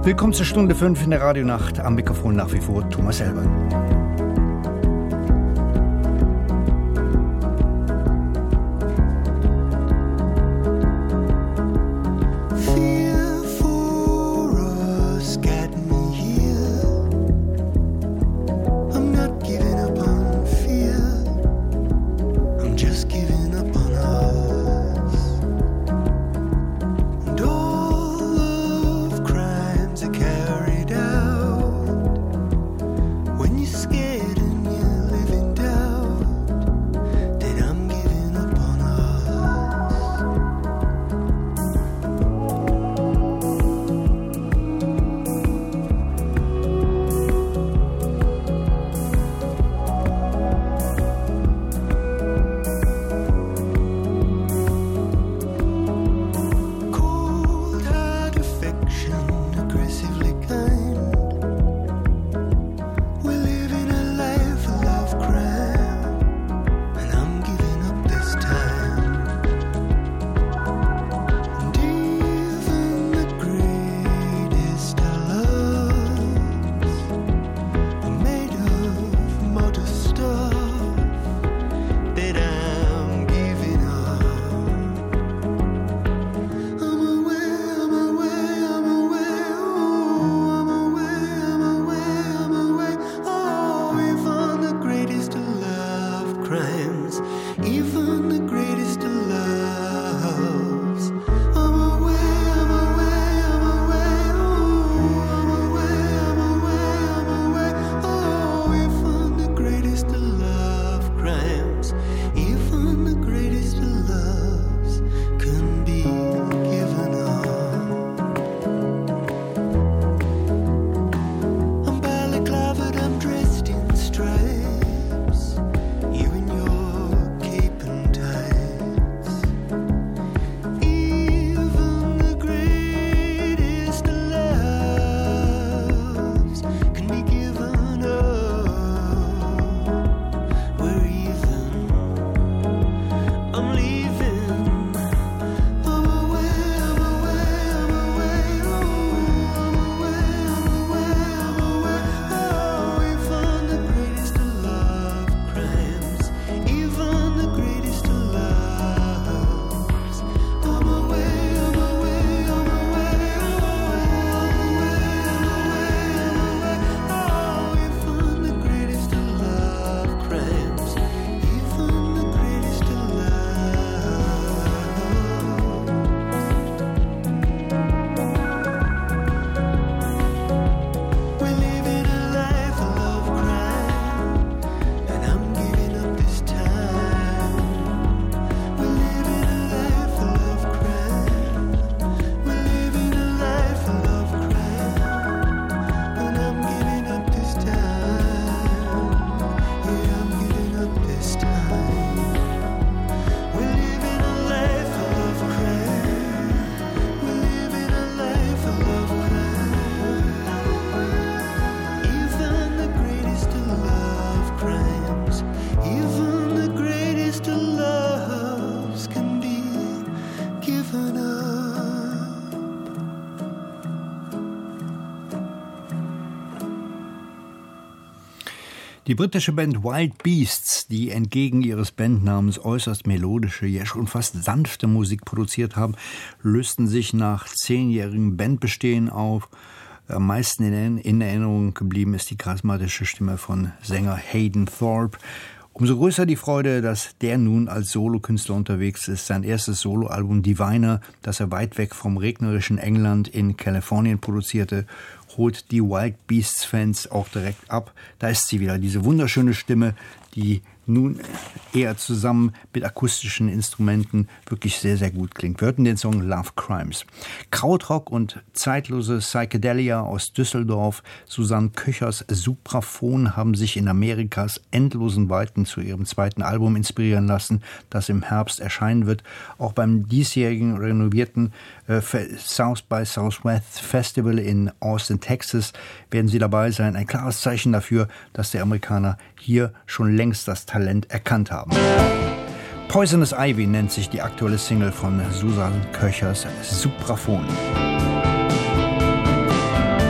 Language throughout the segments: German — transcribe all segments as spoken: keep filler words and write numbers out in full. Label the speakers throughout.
Speaker 1: Willkommen zur Stunde fünf in der Radionacht. Am Mikrofon nach wie vor Thomas Elber. Die britische Band Wild Beasts, die entgegen ihres Bandnamens äußerst melodische, ja schon fast sanfte Musik produziert haben, lösten sich nach zehnjährigem Bandbestehen auf. Am meisten in Erinnerung geblieben ist die charismatische Stimme von Sänger Hayden Thorpe. Umso größer die Freude, dass der nun als Solokünstler unterwegs ist. Sein erstes Soloalbum Diviner, das er weit weg vom regnerischen England in Kalifornien produzierte, holt die Wild Beasts Fans auch direkt ab. Da ist sie wieder, diese wunderschöne Stimme, die nun eher zusammen mit akustischen Instrumenten wirklich sehr, sehr gut klingt. Wir hörten den Song Love Crimes. Krautrock und zeitlose Psychedelia aus Düsseldorf, Susanne Köchers Supraphon haben sich in Amerikas endlosen Weiten zu ihrem zweiten Album inspirieren lassen, das im Herbst erscheinen wird. Auch beim diesjährigen renovierten äh, South by Southwest Festival in Austin, Texas werden sie dabei sein. Ein klares Zeichen dafür, dass die Amerikaner hier schon längst das Talent erkannt haben. Poisonous Ivy nennt sich die aktuelle Single von Susanne Köchers Supraphon.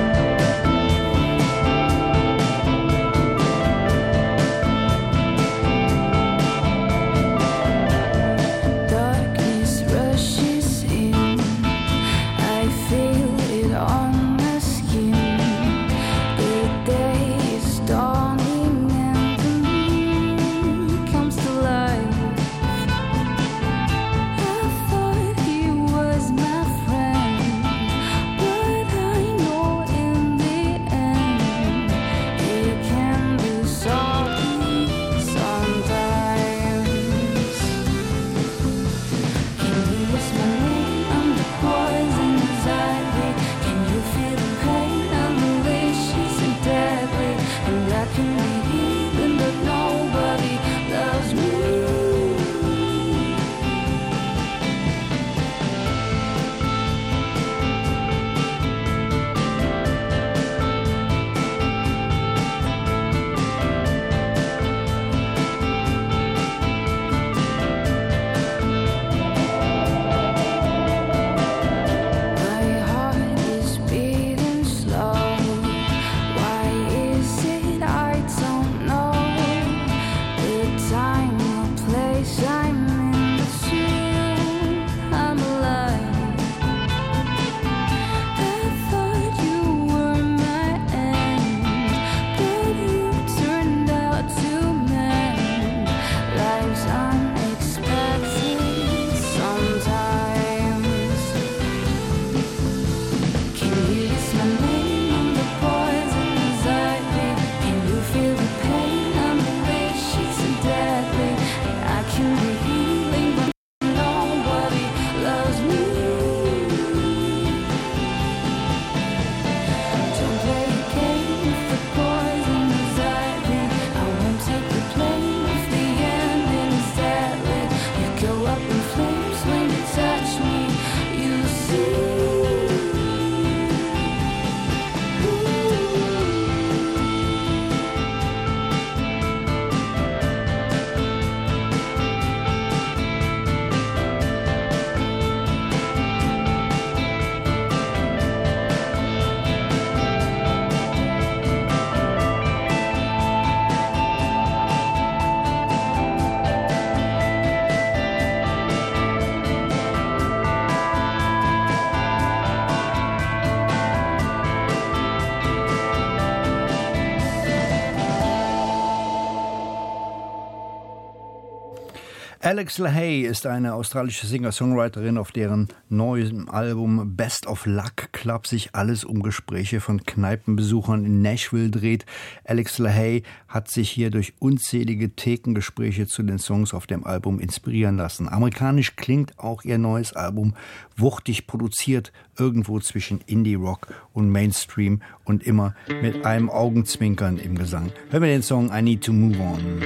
Speaker 1: Alex LaHaye ist eine australische Singer-Songwriterin, auf deren neuem Album Best of Luck Club sich alles um Gespräche von Kneipenbesuchern in Nashville dreht. Alex LaHaye hat sich hier durch unzählige Thekengespräche zu den Songs auf dem Album inspirieren lassen. Amerikanisch klingt auch ihr neues Album wuchtig produziert, irgendwo zwischen Indie-Rock und Mainstream und immer mit einem Augenzwinkern im Gesang. Hören wir den Song I Need to Move On.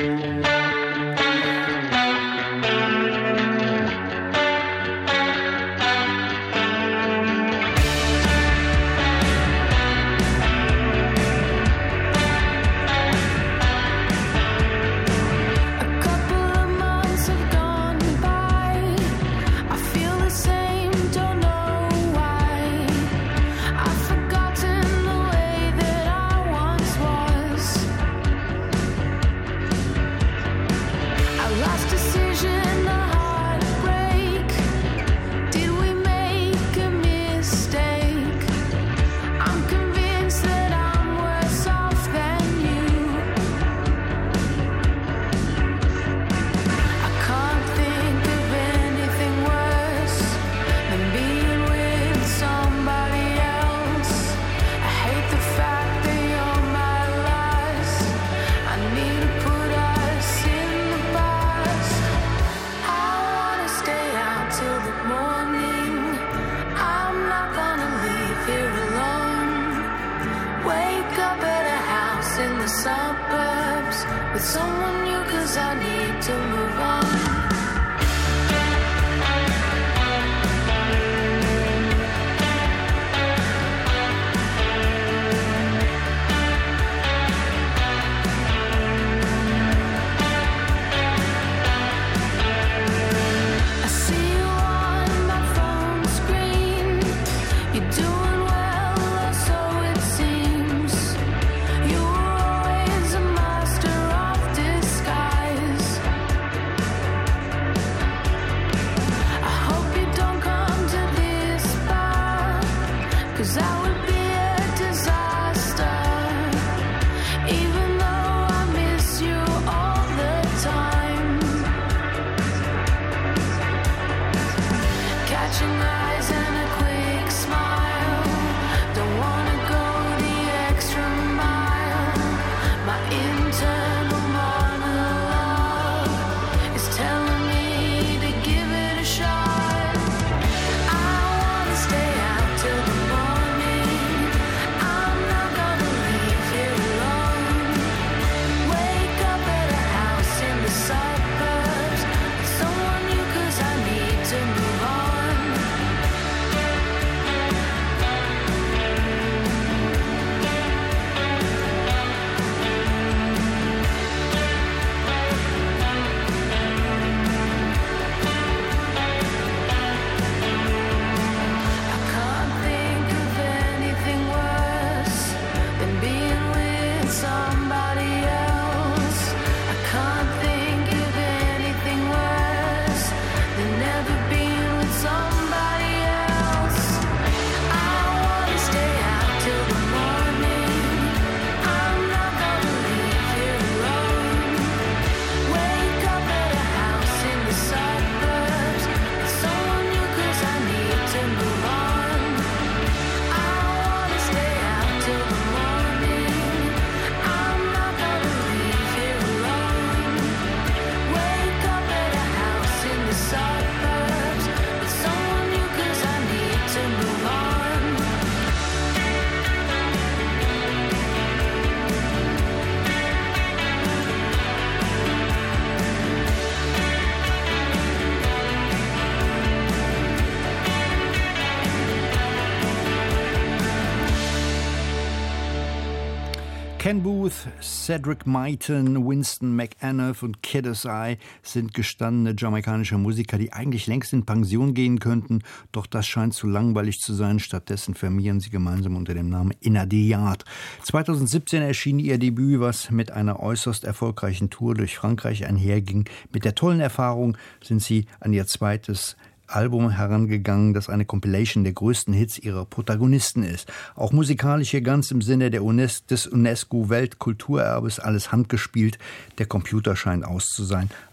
Speaker 1: Ken Boothe, Cedric Myton, Winston McAnuff und Kid S.I. sind gestandene jamaikanische Musiker, die eigentlich längst in Pension gehen könnten, doch das scheint zu langweilig zu sein. Stattdessen firmieren sie gemeinsam unter dem Namen Inna the Yard. zweitausendsiebzehn erschien ihr Debüt, was mit einer äußerst erfolgreichen Tour durch Frankreich einherging. Mit der tollen Erfahrung sind sie an ihr zweites Album herangegangen, das eine Compilation der größten Hits ihrer Protagonisten ist. Auch musikalisch hier ganz im Sinne der UNESCO, des UNESCO-Weltkulturerbes alles handgespielt. Der Computer scheint aus zu sein.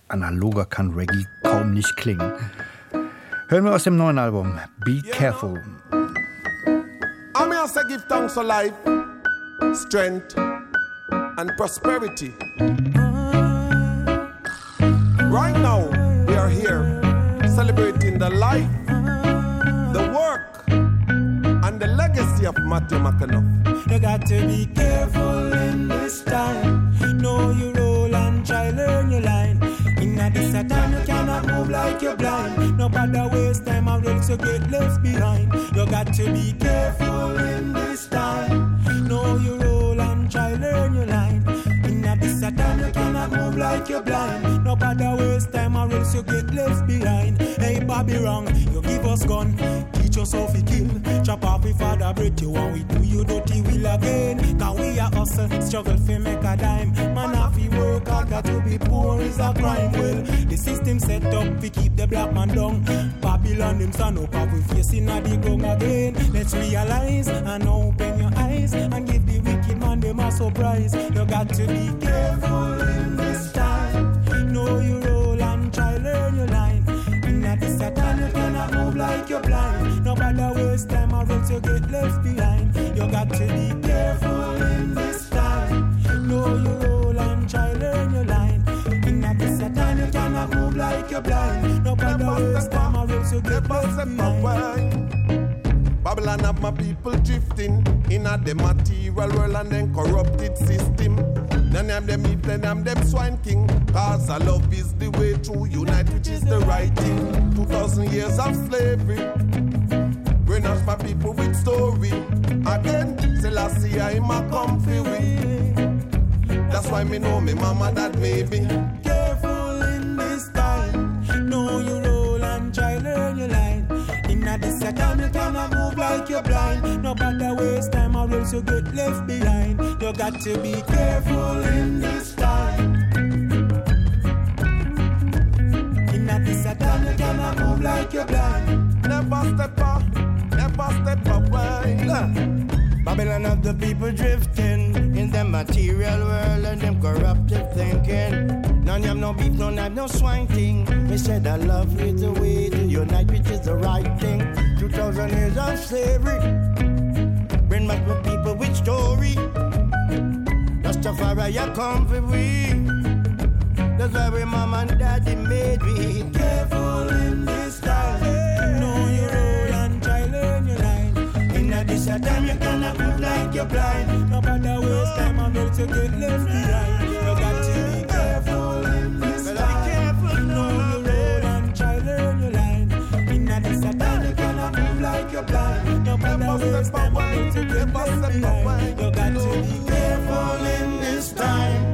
Speaker 1: Analoger kann Reggae kaum nicht klingen. Hören wir aus dem neuen Album Be Careful.
Speaker 2: I'm here to give thanks for life, strength and prosperity. Right now, we are here celebrating the life, the work, and the legacy of Matthew McAnuff.
Speaker 3: You got to be careful in this time. Know your role and try learn your line. In a this time you cannot move like you're blind. Nobody waste time or else you get left behind. You got to be careful in this time. Know your role and try learn your line. In a this time you cannot move like you're blind. Nobody waste time or else you get left behind. Hey Bobby wrong, you give us gun. Teach us how to kill. Chop off with father breath you want we do you dirty will again. Cause we are hustle, struggle fi make a dime. Man have to work hard, got to be poor is a crime. Well, the system set up to keep the black man down. Babylon them stand up and we facing a the gun again. Let's realize and open your eyes and give the wicked man them a surprise. You got to be careful in this time. Know your role and try learn your line. In a this time you cannot move like you're blind. Nobody waste time or else you get left behind. You got to be careful in this time. Know your role and try learn your line. In a this time you cannot move like you're blind. Nobody waste time or else you get left behind.
Speaker 2: Babylon have my people drifting in a the material world and then corrupted system. None of them eat, none of them swine king. Cause our love is the way to unite, which is the right thing. Two thousand years of slavery brainwash my people with story. Again, Selassie I'm a comfy with. That's why me know me mama that made me.
Speaker 3: Careful in this time. Know your role and try learn your line. In a this time you cannot move like you're blind. Nobody waste time or else you get left behind. You got to be careful in this time. In a this time you cannot move like you're blind.
Speaker 2: Never step up, never step away.
Speaker 3: Babylon of the people drifting in the material world and them corrupted thinking. None have no beef, none have no swine thing. Me said I love is the way to unite, which is the right thing. Two thousand years of slavery bring back my people with story. Rastafari, you come for we. That's why we mom and daddy made we. Careful in this time. Know your role and try learn your line. In a this time you cannot move like you're blind. Nobody waste time on else you get left behind. You got to be careful in this time. Know your role and try learn your line. In a this time you cannot move like you're blind. Nobody waste time on else you get left behind. You got to be careful in this time.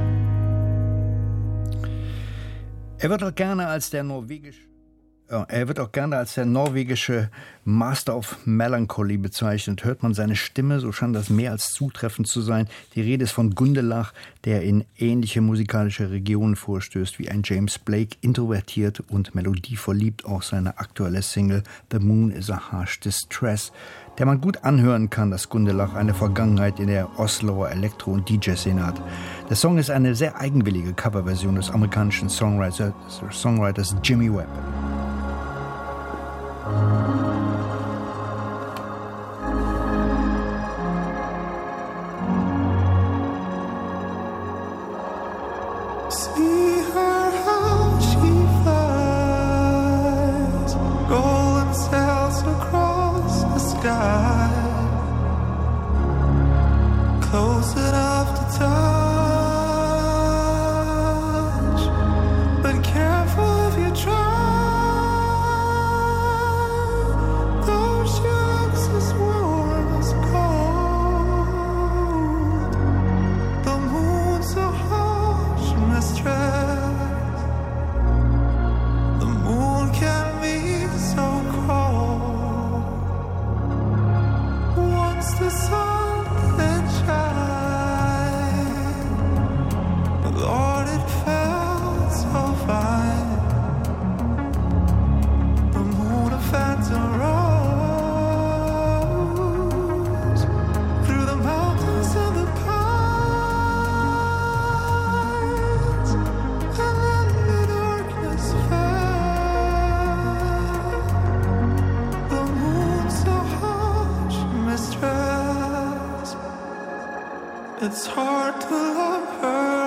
Speaker 1: Er wird auch gerne als der norwegische Er wird auch gerne als der norwegische Master of Melancholy bezeichnet. Hört man seine Stimme, so scheint das mehr als zutreffend zu sein. Die Rede ist von Gundelach, der in ähnliche musikalische Regionen vorstößt wie ein James Blake, introvertiert und melodieverliebt. Auch seine aktuelle Single The Moon is a Harsh Distress, der man gut anhören kann, dass Gundelach eine Vergangenheit in der Osloer Elektro- und D J-Szene hat. Der Song ist eine sehr eigenwillige Coverversion des amerikanischen Songwriters, Songwriters Jimmy Webb.
Speaker 4: See her how she flies, golden sails across the sky, close enough to touch, but careful if you try. it's hard to love her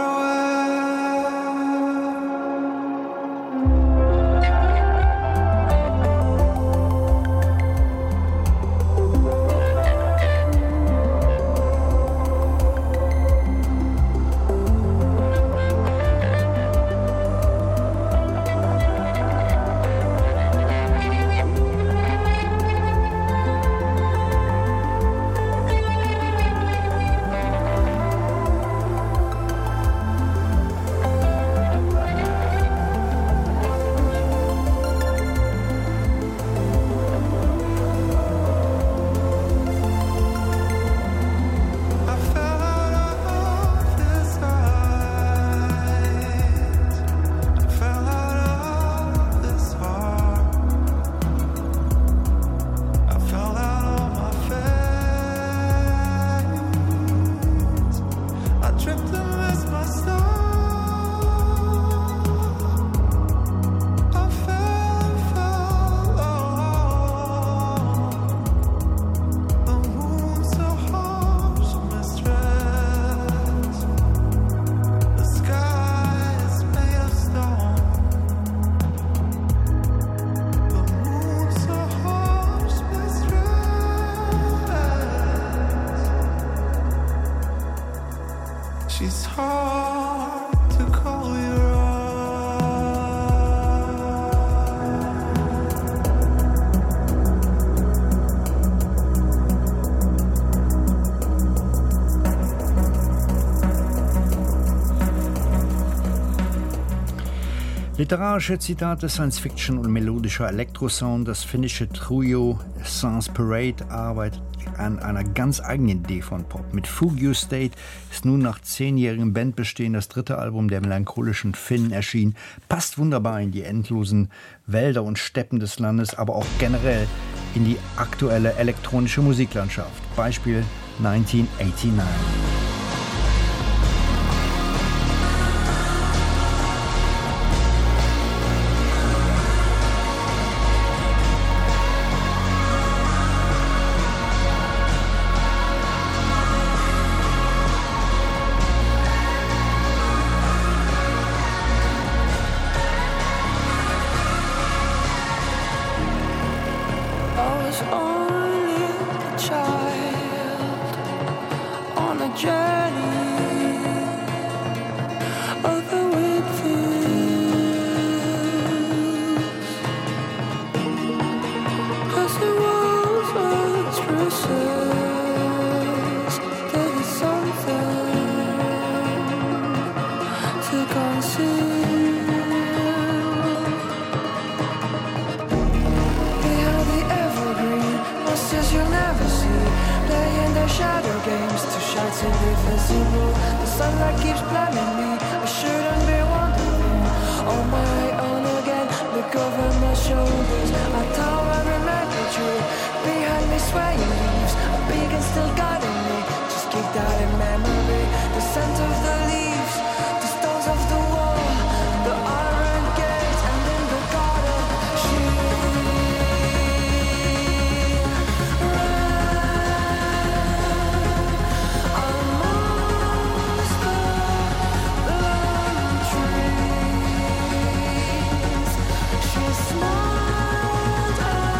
Speaker 1: Literarische Zitate, Science-Fiction und melodischer Elektrosound. Das finnische Trio Sans Parade arbeitet an einer ganz eigenen Idee von Pop. Mit Fugue You State ist nun nach zehnjährigem Bandbestehen das dritte Album der melancholischen Finnen erschienen. Passt wunderbar in die endlosen Wälder und Steppen des Landes, aber auch generell in die aktuelle elektronische Musiklandschaft. Beispiel neunzehnhundertneunundachtzig.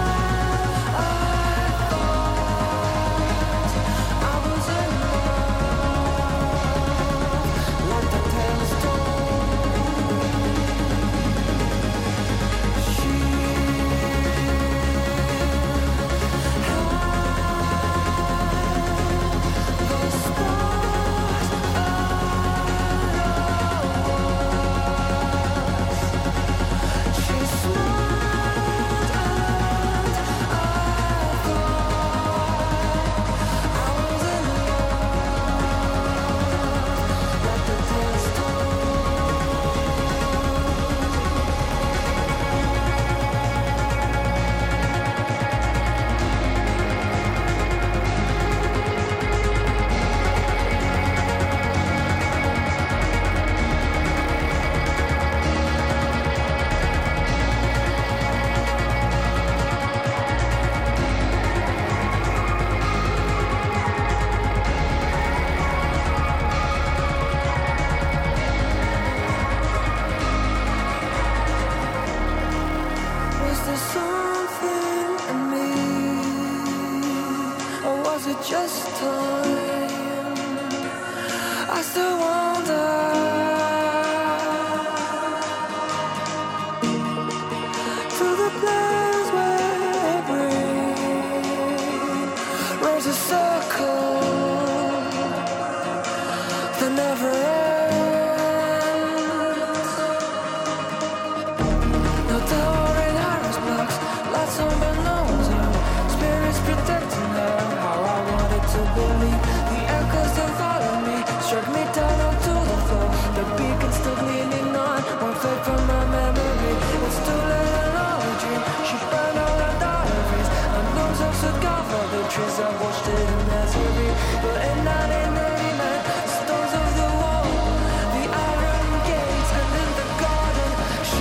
Speaker 5: I was in love. it just time? I still wonder. To the place where it rains, there's a circle that never ends. No towering iris blocks, lights on but no one's out. Spirits protecting her, how I wanted to believe. The echoes that follow me struck me down onto the floor. The beacon still leaning on, one flake from my memory. It's too late and all a dream. She burned all her diaries, and those of cigar for the trees. I watched it in misery, but in nineteen eighty-nine, the stones of the wall, the iron gates, and in the garden she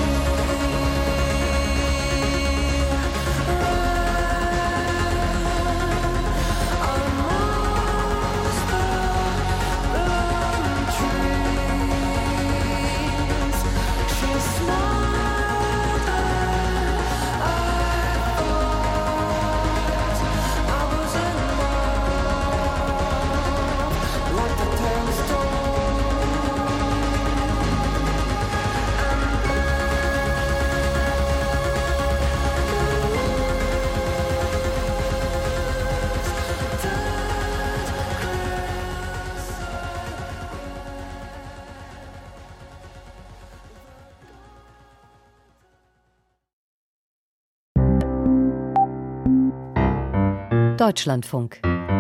Speaker 6: Deutschlandfunk.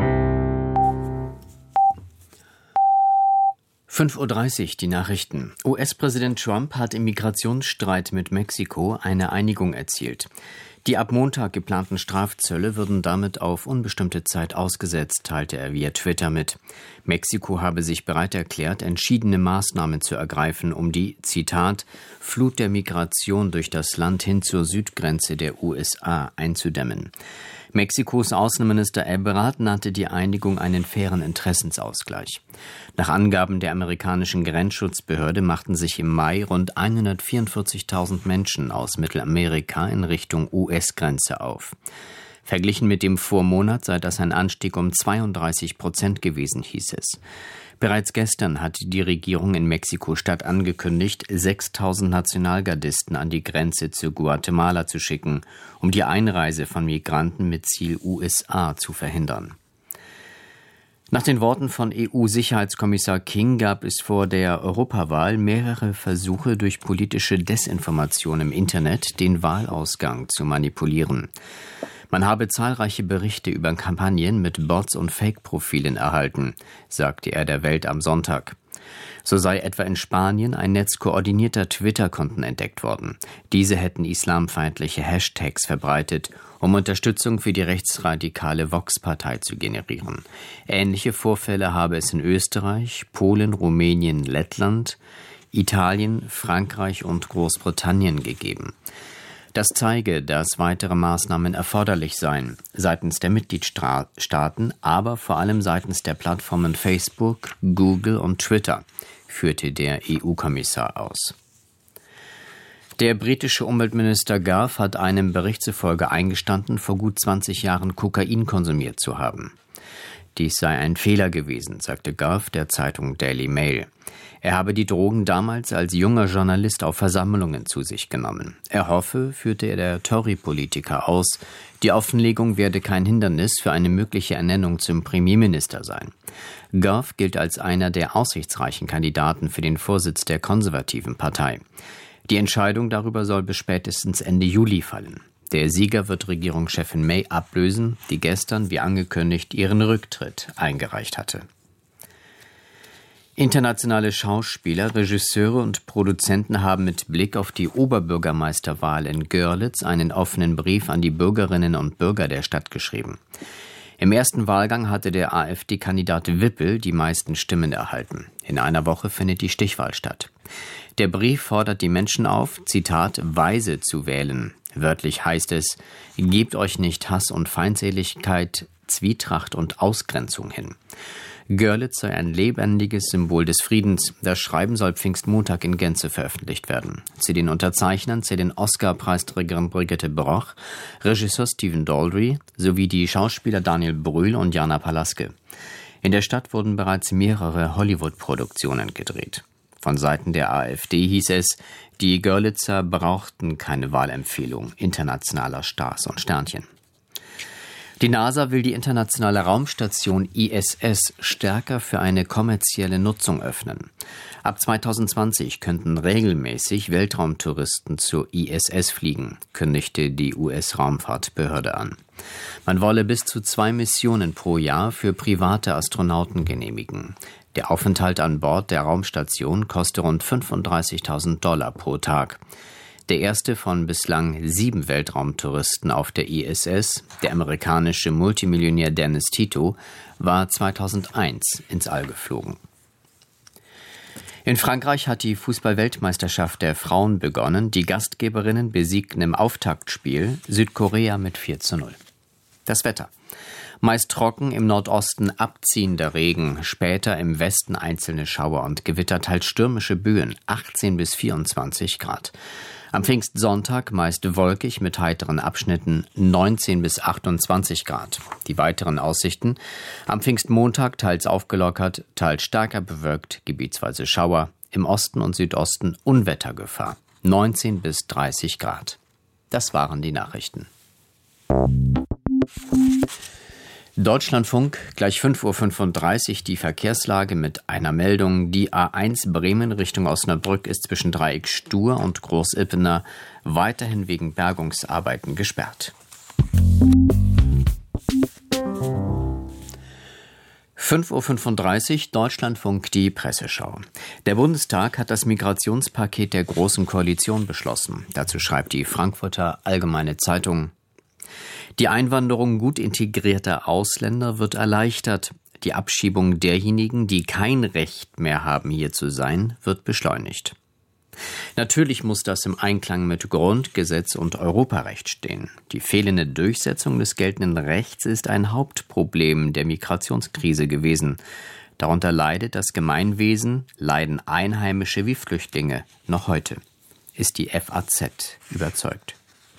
Speaker 7: fünf Uhr dreißig, die Nachrichten. U S-Präsident Trump hat im Migrationsstreit mit Mexiko eine Einigung erzielt. Die ab Montag geplanten Strafzölle würden damit auf unbestimmte Zeit ausgesetzt, teilte er via Twitter mit. Mexiko habe sich bereit erklärt, entschiedene Maßnahmen zu ergreifen, um die, Zitat, Flut der Migration durch das Land hin zur Südgrenze der U S A einzudämmen. Mexikos Außenminister Ebrard nannte die Einigung einen fairen Interessensausgleich. Nach Angaben der amerikanischen Grenzschutzbehörde machten sich im Mai rund hundertvierundvierzigtausend Menschen aus Mittelamerika in Richtung U S-Grenze auf. Verglichen mit dem Vormonat sei das ein Anstieg um zweiunddreißig Prozent gewesen, hieß es. Bereits gestern hatte die Regierung in Mexiko-Stadt angekündigt, sechstausend Nationalgardisten an die Grenze zu Guatemala zu schicken, um die Einreise von Migranten mit Ziel U S A zu verhindern. Nach den Worten von E U-Sicherheitskommissar King gab es vor der Europawahl mehrere Versuche, durch politische Desinformation im Internet den Wahlausgang zu manipulieren. Man habe zahlreiche Berichte über Kampagnen mit Bots und Fake-Profilen erhalten, sagte er der Welt am Sonntag. So sei etwa in Spanien ein Netz koordinierter Twitter-Konten entdeckt worden. Diese hätten islamfeindliche Hashtags verbreitet, um Unterstützung für die rechtsradikale Vox-Partei zu generieren. Ähnliche Vorfälle habe es in Österreich, Polen, Rumänien, Lettland, Italien, Frankreich und Großbritannien gegeben. Das zeige, dass weitere Maßnahmen erforderlich seien, seitens der Mitgliedstaaten, aber vor allem seitens der Plattformen Facebook, Google und Twitter, führte der E U-Kommissar aus. Der britische Umweltminister Gove hat einem Bericht zufolge eingestanden, vor gut zwanzig Jahren Kokain konsumiert zu haben. Dies sei ein Fehler gewesen, sagte Gove der Zeitung Daily Mail. Er habe die Drogen damals als junger Journalist auf Versammlungen zu sich genommen. Er hoffe, führte der Tory-Politiker aus, die Offenlegung werde kein Hindernis für eine mögliche Ernennung zum Premierminister sein. Gove gilt als einer der aussichtsreichen Kandidaten für den Vorsitz der konservativen Partei. Die Entscheidung darüber soll bis spätestens Ende Juli fallen. Der Sieger wird Regierungschefin May ablösen, die gestern, wie angekündigt, ihren Rücktritt eingereicht hatte. Internationale Schauspieler, Regisseure und Produzenten haben mit Blick auf die Oberbürgermeisterwahl in Görlitz einen offenen Brief an die Bürgerinnen und Bürger der Stadt geschrieben. Im ersten Wahlgang hatte der AfD-Kandidat Wippel die meisten Stimmen erhalten. In einer Woche findet die Stichwahl statt. Der Brief fordert die Menschen auf, Zitat, weise zu wählen. Wörtlich heißt es, gebt euch nicht Hass und Feindseligkeit, Zwietracht und Ausgrenzung hin. Görlitz sei ein lebendiges Symbol des Friedens. Das Schreiben soll Pfingstmontag in Gänze veröffentlicht werden. Zu den Unterzeichnern zählen Oscar-Preisträgerin Brigitte Broch, Regisseur Stephen Daldry sowie die Schauspieler Daniel Brühl und Jana Palaske. In der Stadt wurden bereits mehrere Hollywood-Produktionen gedreht. Von Seiten der AfD hieß es, die Görlitzer brauchten keine Wahlempfehlung internationaler Stars und Sternchen. Die NASA will die internationale Raumstation I S S stärker für eine kommerzielle Nutzung öffnen. Ab zweitausendzwanzig könnten regelmäßig Weltraumtouristen zur I S S fliegen, kündigte die U S-Raumfahrtbehörde an. Man wolle bis zu zwei Missionen pro Jahr für private Astronauten genehmigen. Der Aufenthalt an Bord der Raumstation koste rund fünfunddreißigtausend Dollar pro Tag. Der erste von bislang sieben Weltraumtouristen auf der I S S, der amerikanische Multimillionär Dennis Tito, war zweitausendeins ins All geflogen. In Frankreich hat die Fußball-Weltmeisterschaft der Frauen begonnen. Die Gastgeberinnen besiegten im Auftaktspiel Südkorea mit vier zu null. Das Wetter. Meist trocken, im Nordosten abziehender Regen, später im Westen einzelne Schauer und Gewitter, teils stürmische Böen, achtzehn bis vierundzwanzig Grad. Am Pfingstsonntag meist wolkig mit heiteren Abschnitten, neunzehn bis achtundzwanzig Grad. Die weiteren Aussichten: am Pfingstmontag teils aufgelockert, teils stärker bewölkt, gebietsweise Schauer, im Osten und Südosten Unwettergefahr, neunzehn bis dreißig Grad. Das waren die Nachrichten. Deutschlandfunk, gleich fünf Uhr fünfunddreißig, die Verkehrslage mit einer Meldung. Die A eins Bremen Richtung Osnabrück ist zwischen Dreieck Stur und Groß-Ippener weiterhin wegen Bergungsarbeiten gesperrt. fünf Uhr fünfunddreißig, Deutschlandfunk, die Presseschau. Der Bundestag hat das Migrationspaket der Großen Koalition beschlossen. Dazu schreibt die Frankfurter Allgemeine Zeitung: Die Einwanderung gut integrierter Ausländer wird erleichtert. Die Abschiebung derjenigen, die kein Recht mehr haben, hier zu sein, wird beschleunigt. Natürlich muss das im Einklang mit Grundgesetz und Europarecht stehen. Die fehlende Durchsetzung des geltenden Rechts ist ein Hauptproblem der Migrationskrise gewesen. Darunter leidet das Gemeinwesen, leiden Einheimische wie Flüchtlinge noch heute, ist die F A Z überzeugt.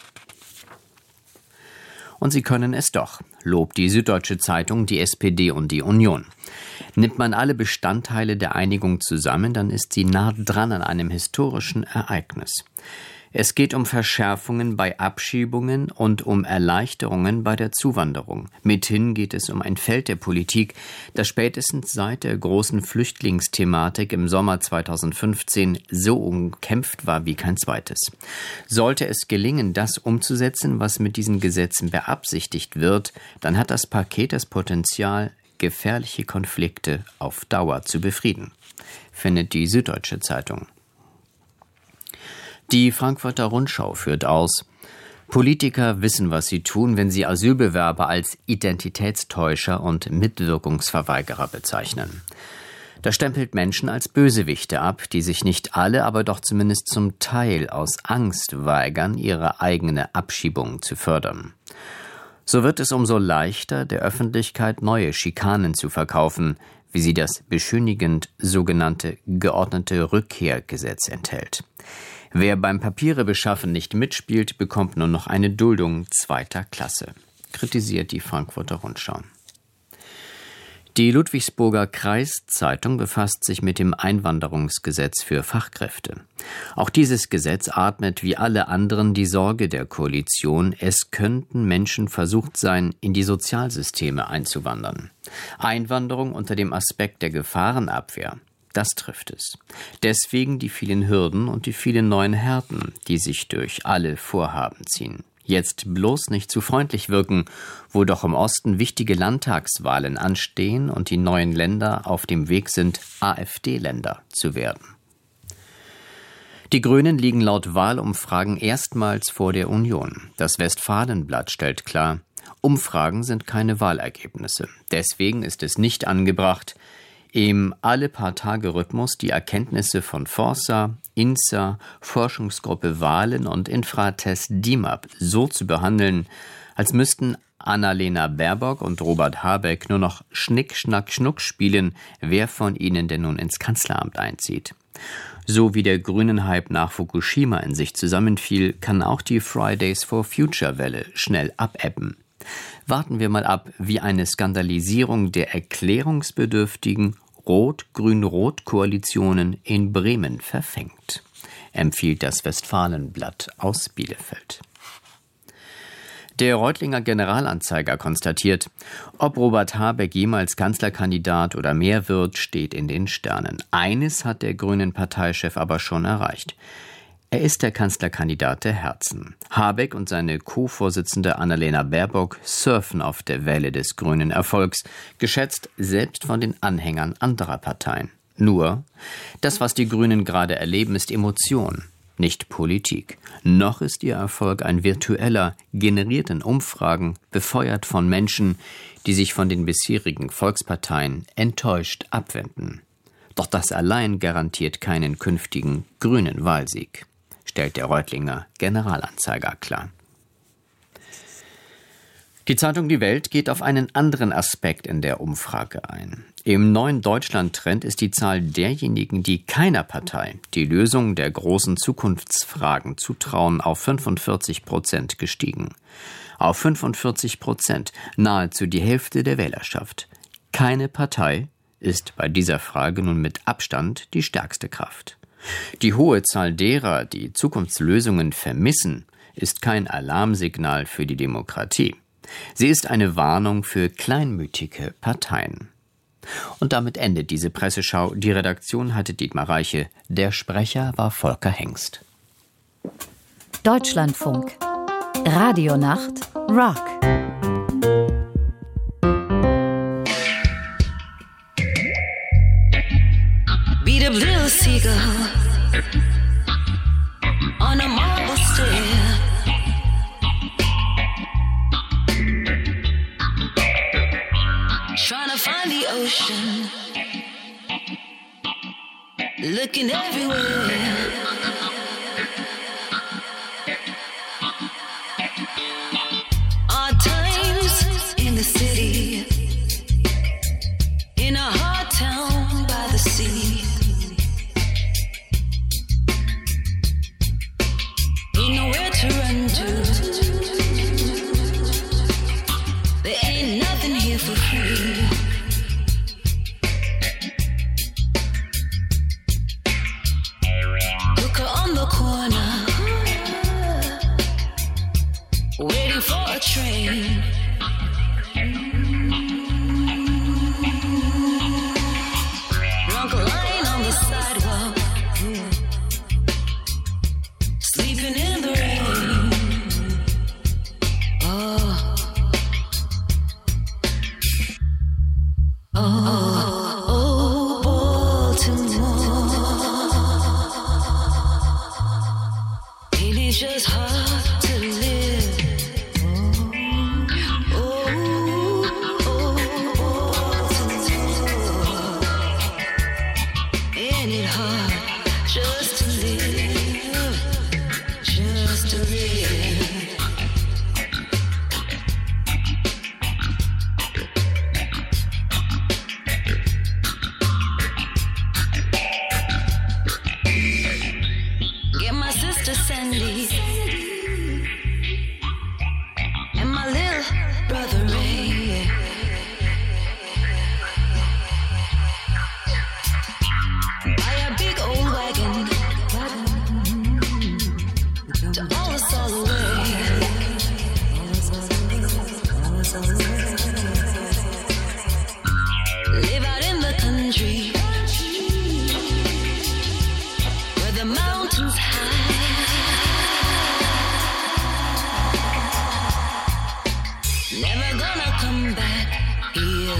Speaker 7: Und sie können es doch, lobt die Süddeutsche Zeitung die S P D und die Union. Nimmt man alle Bestandteile der Einigung zusammen, dann ist sie nah dran an einem historischen Ereignis. Es geht um Verschärfungen bei Abschiebungen und um Erleichterungen bei der Zuwanderung. Mithin geht es um ein Feld der Politik, das spätestens seit der großen Flüchtlingsthematik im Sommer zweitausendfünfzehn so umkämpft war wie kein zweites. Sollte es gelingen, das umzusetzen, was mit diesen Gesetzen beabsichtigt wird, dann hat das Paket das Potenzial, gefährliche Konflikte auf Dauer zu befrieden, findet die Süddeutsche Zeitung. Die Frankfurter Rundschau führt aus: Politiker wissen, was sie tun, wenn sie Asylbewerber als Identitätstäuscher und Mitwirkungsverweigerer bezeichnen. Das stempelt Menschen als Bösewichte ab, die sich nicht alle, aber doch zumindest zum Teil aus Angst weigern, ihre eigene Abschiebung zu fördern. So wird es umso leichter, der Öffentlichkeit neue Schikanen zu verkaufen, wie sie das beschönigend sogenannte geordnete Rückkehrgesetz enthält. Wer beim Papiere beschaffen nicht mitspielt, bekommt nur noch eine Duldung zweiter Klasse, kritisiert die Frankfurter Rundschau. Die Ludwigsburger Kreiszeitung befasst sich mit dem Einwanderungsgesetz für Fachkräfte. Auch dieses Gesetz atmet wie alle anderen die Sorge der Koalition, es könnten Menschen versucht sein, in die Sozialsysteme einzuwandern. Einwanderung unter dem Aspekt der Gefahrenabwehr, das trifft es. Deswegen die vielen Hürden und die vielen neuen Härten, die sich durch alle Vorhaben ziehen. Jetzt bloß nicht zu freundlich wirken, wo doch im Osten wichtige Landtagswahlen anstehen und die neuen Länder auf dem Weg sind, AfD-Länder zu werden. Die Grünen liegen laut Wahlumfragen erstmals vor der Union. Das Westfalenblatt stellt klar, Umfragen sind keine Wahlergebnisse. Deswegen ist es nicht angebracht, im Alle-Paar-Tage-Rhythmus die Erkenntnisse von Forsa, INSA, Forschungsgruppe Wahlen und Infratest D I M A P so zu behandeln, Als müssten Annalena Baerbock und Robert Habeck nur noch Schnick, Schnack, Schnuck spielen, wer von ihnen denn nun ins Kanzleramt einzieht. So wie der Grünen-Hype nach Fukushima in sich zusammenfiel, kann auch die Fridays for Future-Welle schnell abebben. Warten wir mal ab, wie eine Skandalisierung der erklärungsbedürftigen Rot-Grün-Rot-Koalitionen in Bremen verfängt, empfiehlt das Westfalenblatt aus Bielefeld. Der Reutlinger Generalanzeiger konstatiert, ob Robert Habeck jemals Kanzlerkandidat oder mehr wird, steht in den Sternen. Eines hat der grünen Parteichef aber schon erreicht. Er ist der Kanzlerkandidat der Herzen. Habeck und seine Co-Vorsitzende Annalena Baerbock surfen auf der Welle des grünen Erfolgs, geschätzt selbst von den Anhängern anderer Parteien. Nur, das, was die Grünen gerade erleben, ist Emotion, nicht Politik. Noch ist ihr Erfolg ein virtueller, generiert in Umfragen, befeuert von Menschen, die sich von den bisherigen Volksparteien enttäuscht abwenden. Doch das allein garantiert keinen künftigen grünen Wahlsieg, stellt der Reutlinger Generalanzeiger klar. Die Zeitung Die Welt geht auf einen anderen Aspekt in der Umfrage ein. Im neuen Deutschland-Trend ist die Zahl derjenigen, die keiner Partei die Lösung der großen Zukunftsfragen zutrauen, auf fünfundvierzig Prozent gestiegen. Auf fünfundvierzig Prozent, nahezu die Hälfte der Wählerschaft. Keine Partei ist bei dieser Frage nun mit Abstand die stärkste Kraft. Die hohe Zahl derer, die Zukunftslösungen vermissen, ist kein Alarmsignal für die Demokratie. Sie ist eine Warnung für kleinmütige Parteien. Und damit endet diese Presseschau. Die Redaktion hatte Dietmar Reiche. Der Sprecher war Volker Hengst.
Speaker 6: Deutschlandfunk. Radionacht. Rock.
Speaker 8: Beat a little seagull on a marble stair. Trying to find the ocean, looking everywhere. Odd times in the city, in a hard town by the sea. Ain't nowhere to run to. There ain't nothing here for free. Hooker on the corner, waiting for a train. Drunk lying on the sidewalk, sleeping in the rain. Oh. Oh, oh, Baltimore. Ain't it just hard to live? Oh, oh, Baltimore. Ain't it hard just to live? Just to live. Get my sister Sandy and my little brother Ray. Buy a big old wagon to haul us all away. Live out in the country where the mountains high. Never gonna come back here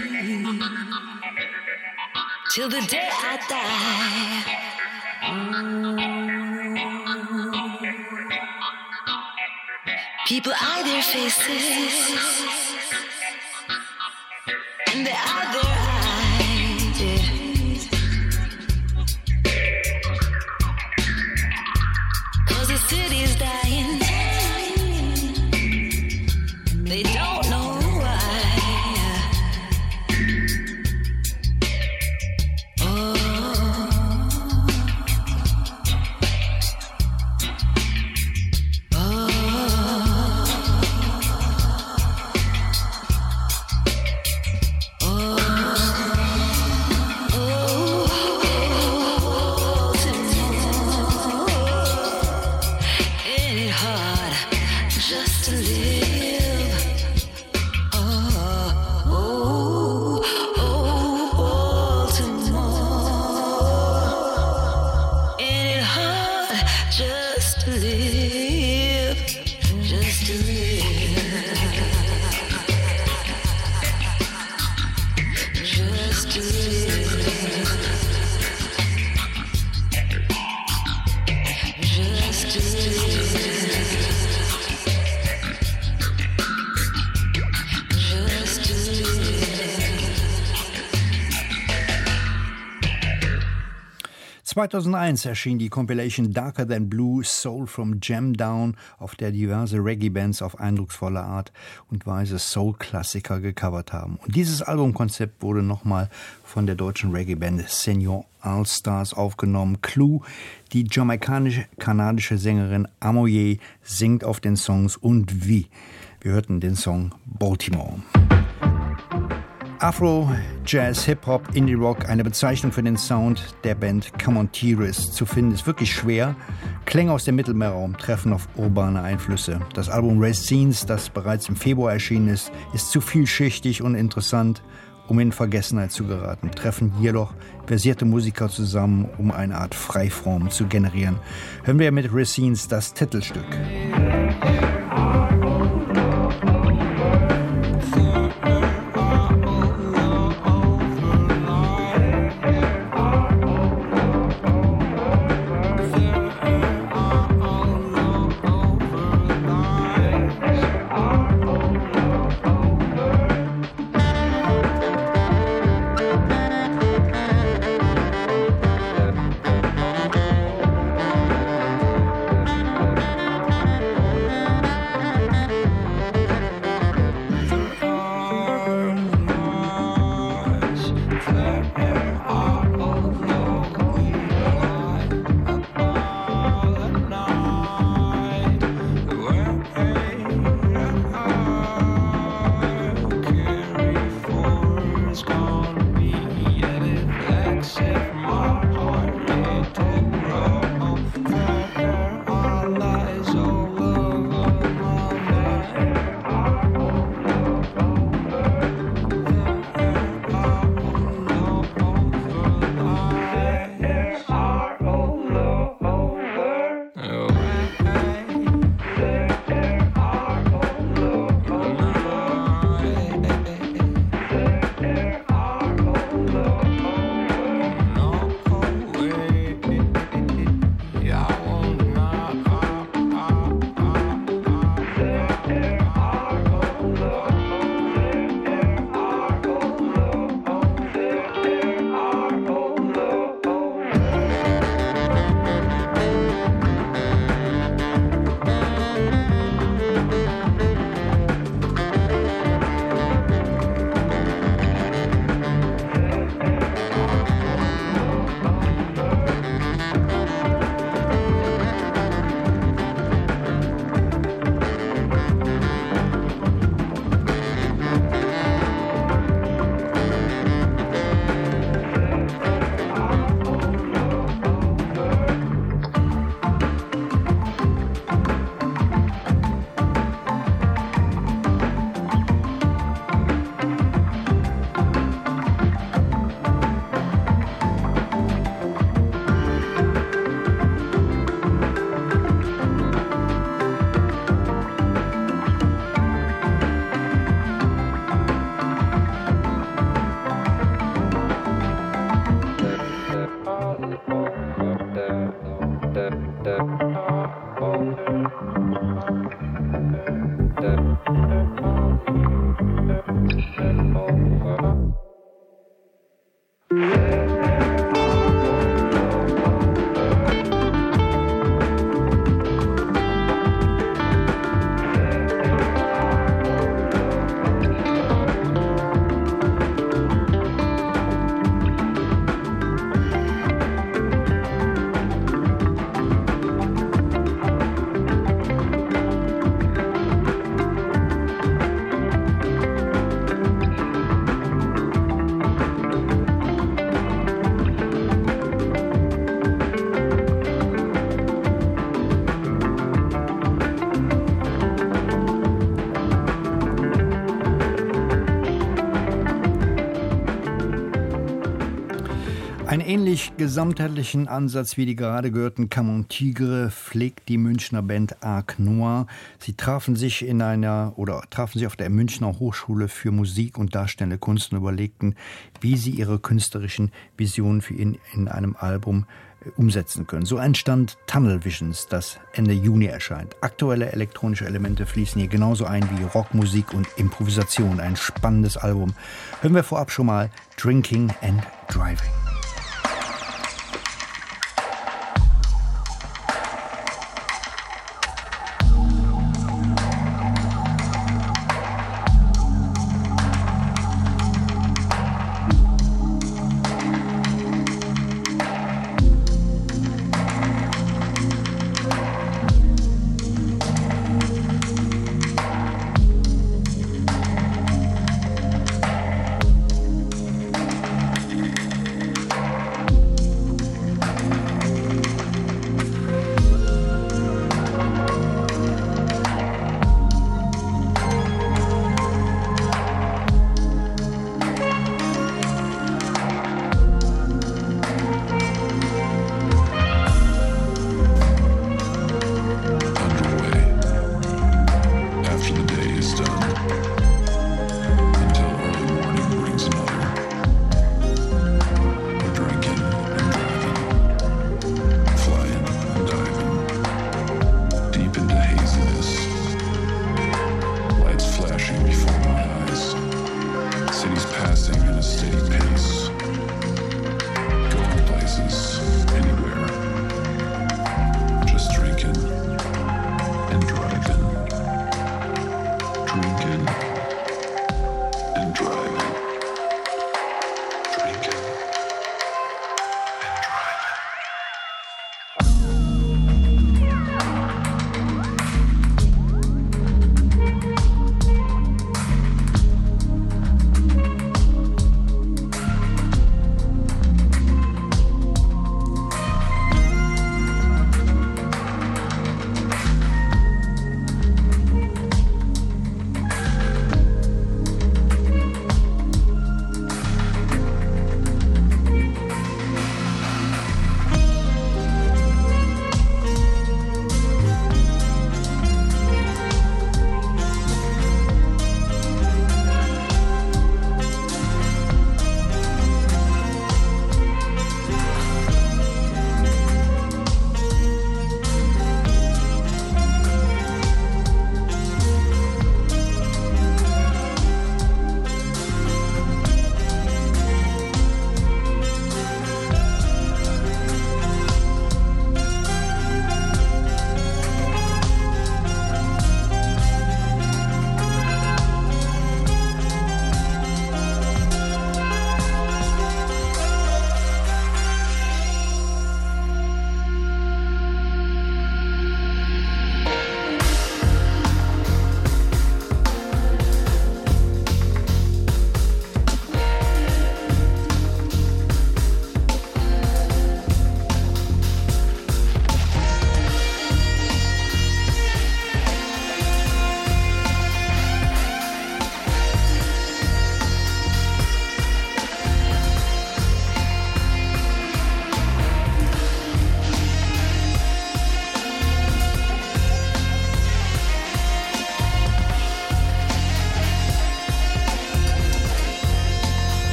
Speaker 8: till the day I die. People eye their faces and they eye their eyes. Yeah. Cause the city's dying
Speaker 1: zweitausendeins erschien die Compilation Darker Than Blue Soul from Jam Down, auf der diverse Reggae-Bands auf eindrucksvolle Art und Weise Soul-Klassiker gecovert haben. Und dieses Albumkonzept wurde nochmal von der deutschen Reggae-Band Senior All-Stars aufgenommen. Clue, die jamaikanische-kanadische Sängerin Amoye, singt auf den Songs und wie. Wir hörten den Song Baltimore. Afro, Jazz, Hip-Hop, Indie-Rock, eine Bezeichnung für den Sound der Band Comantiris zu finden, ist wirklich schwer. Klänge aus dem Mittelmeerraum treffen auf urbane Einflüsse. Das Album Racines, das bereits im Februar erschienen ist, ist zu vielschichtig und interessant, um in Vergessenheit zu geraten. Treffen jedoch versierte Musiker zusammen, um eine Art Freiform zu generieren. Hören wir mit Racines das Titelstück. Einen ähnlich gesamtheitlichen Ansatz wie die gerade gehörten Camon Tigre pflegt die Münchner Band Arc Noir. Sie trafen sich in einer oder trafen sich auf der Münchner Hochschule für Musik und Darstellende Kunst und überlegten, wie sie ihre künstlerischen Visionen für ihn in einem Album umsetzen können. So entstand Tunnel Visions, das Ende Juni erscheint. Aktuelle elektronische Elemente fließen hier genauso ein wie Rockmusik und Improvisation. Ein spannendes Album. Hören wir vorab schon mal Drinking and Driving.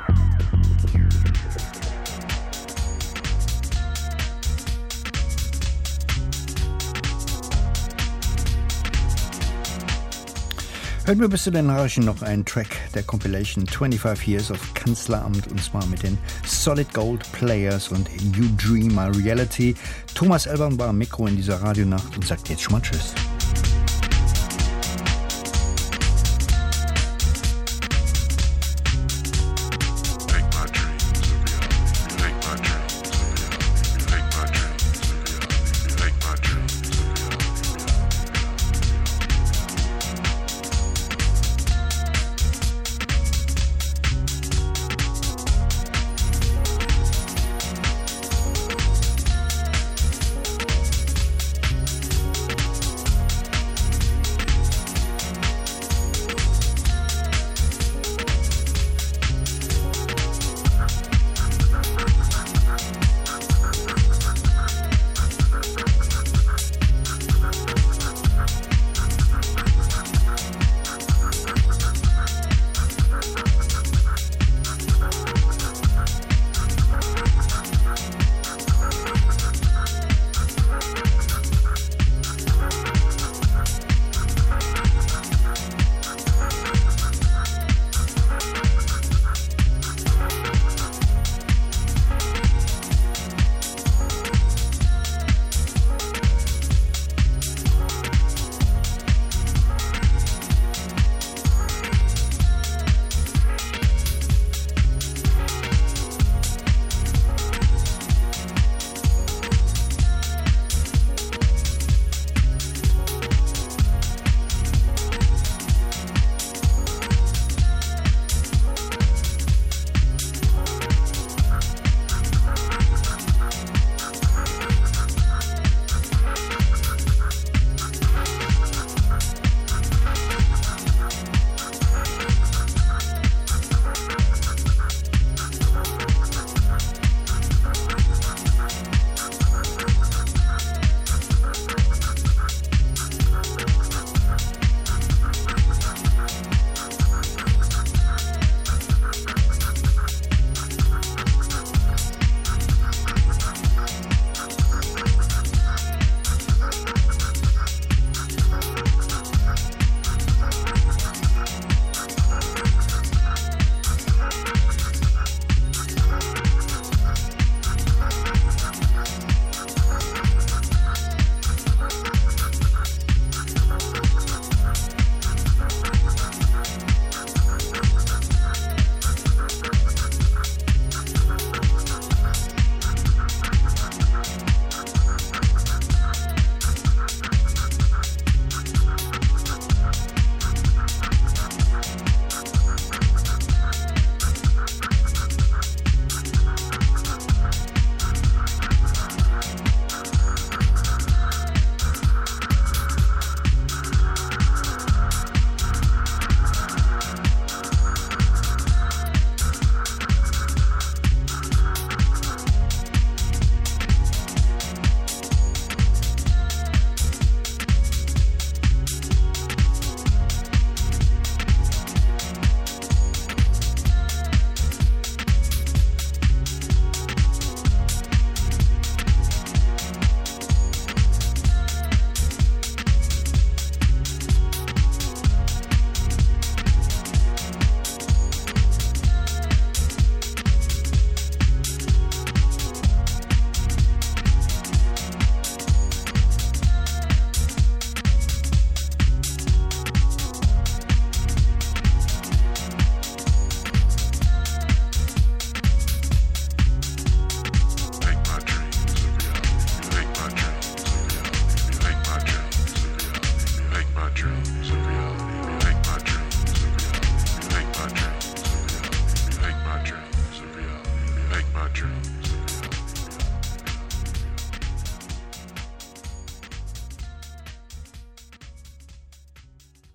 Speaker 1: Hören wir bis zu den Nachrichten noch einen Track der Compilation twenty-five Years of Kanzleramt, und zwar mit den Solid Gold Players und You Dream My Reality. Thomas Elbern war am Mikro in dieser Radionacht und sagt jetzt schon mal Tschüss.